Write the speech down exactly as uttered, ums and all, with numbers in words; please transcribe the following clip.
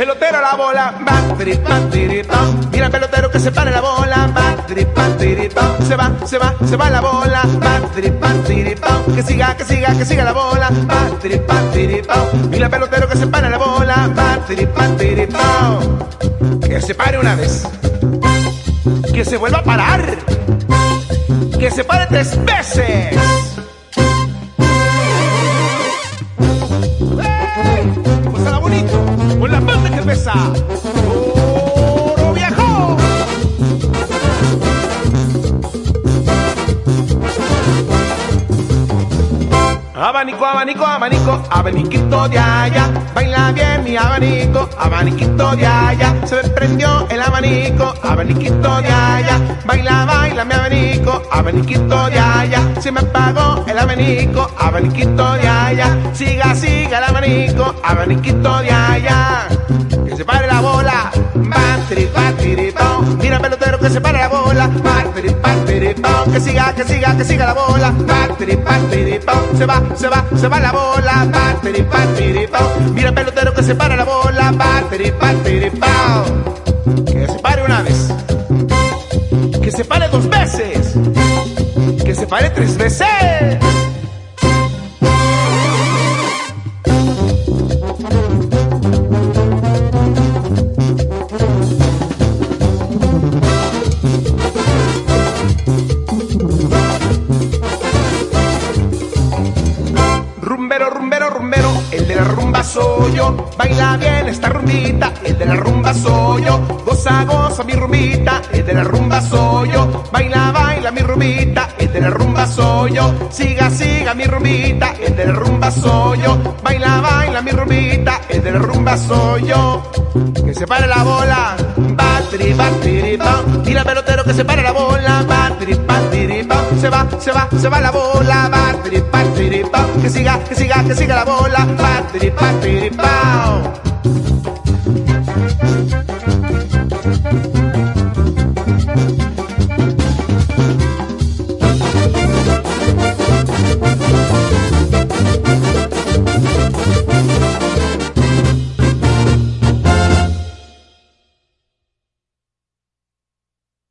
pelotero a la bola, va, tiripam, tiripam. Mira el pelotero que se para la bola, va, tiripam, tiripam. Se va, se va, se va la bola, va, tiripam, tiripam. Que siga, que siga, que siga la bola, va, tiripam, tiripam. Mira el pelotero que se para la bola, va, tiripam, tiripam. Que se pare una vez, que se vuelva a parar, que se pare tres veces. Pásala bonito, con la banda que pesa. ¡Oro viejo! Abanico, abanico, abanico, abaniquito de allá. Baila bien mi abanico, abaniquito de allá. Se me prendió el abanico, abaniquito de allá. Baila, baila mi abanico, abaniquito de allá. Se me apagó el abanico, abaniquito de allá. Siga, siga el abanico, abaniquito de allá. Que se pare la bola, va, tiripá, tiripón. Mira el pelotero que se pare la bola, va, tiripá, tiripón. Que siga, que siga, que siga la bola, va, tiripá, tiripón. Se va, se va, se va la bola, va, tiripá, tiripón. Mira el pelotero que se para la bola, va, tiripá, tiripón. Que se pare una vez, que se pare dos veces, que se pare tres veces. Rumbero, rumbero, rumbero, el de la rumba soy yo. Baila bien esta rumbita, el de la rumba soy yo. Goza, goza mi rumbita, el de la rumba soy yo. Baila, baila mi rumbita, el de la rumba soy yo. Siga, siga mi rumbita, el de la rumba soy yo. Baila, baila mi rumbita, el de la rumba soy yo. Que se pare la bola, va, tiripam, tiripam. Tira pelotero que se pare la bola, va, tiripam, tiripam. Se va, se va, se va la bola, va, tiripam, tiripam. Que siga, que siga, que siga la bola, va, tiripam, tiripam.